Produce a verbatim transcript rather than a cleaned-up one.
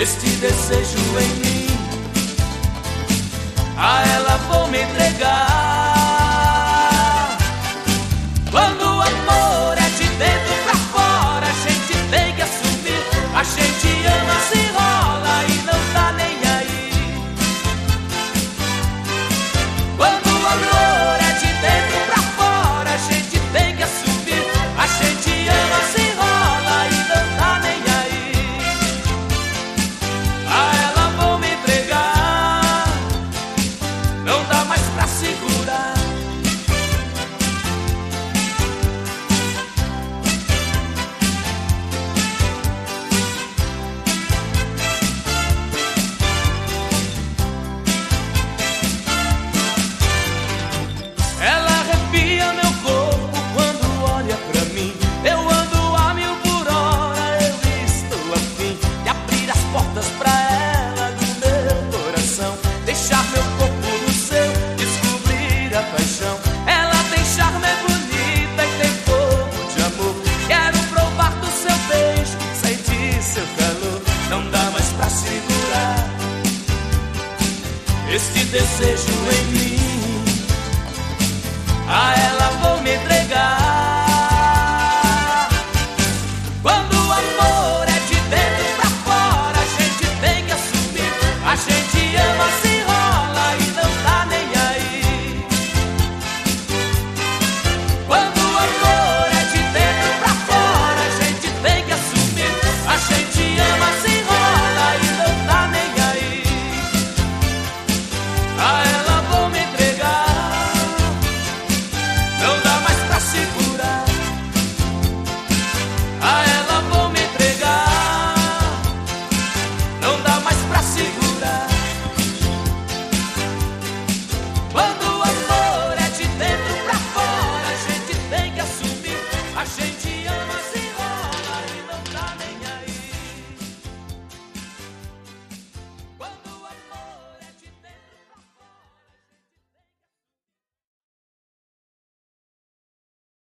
este desejo em mim. A ela vou me entregar. Quando o amor é de dentro pra fora, a gente tem que assumir. A gente ama, se enrola e não tá nem aí. Quando o amor é de dentro pra fora, a gente tem que assumir. A gente ama, se enrola e não tá nem aí. A ela vou me entregar. Não dá mais pra segurar. Ela arrepia meu corpo quando olha pra mim. Eu ando a mil por hora, eu estou a fim de abrir as portas pra ela do meu coração. Deixar meu corpo no seu, descobrir a paixão. Ela tem charme, é bonita e tem fogo de amor. Quero provar do seu beijo, sentir seu calor. Não dá mais pra segurar este desejo em mim.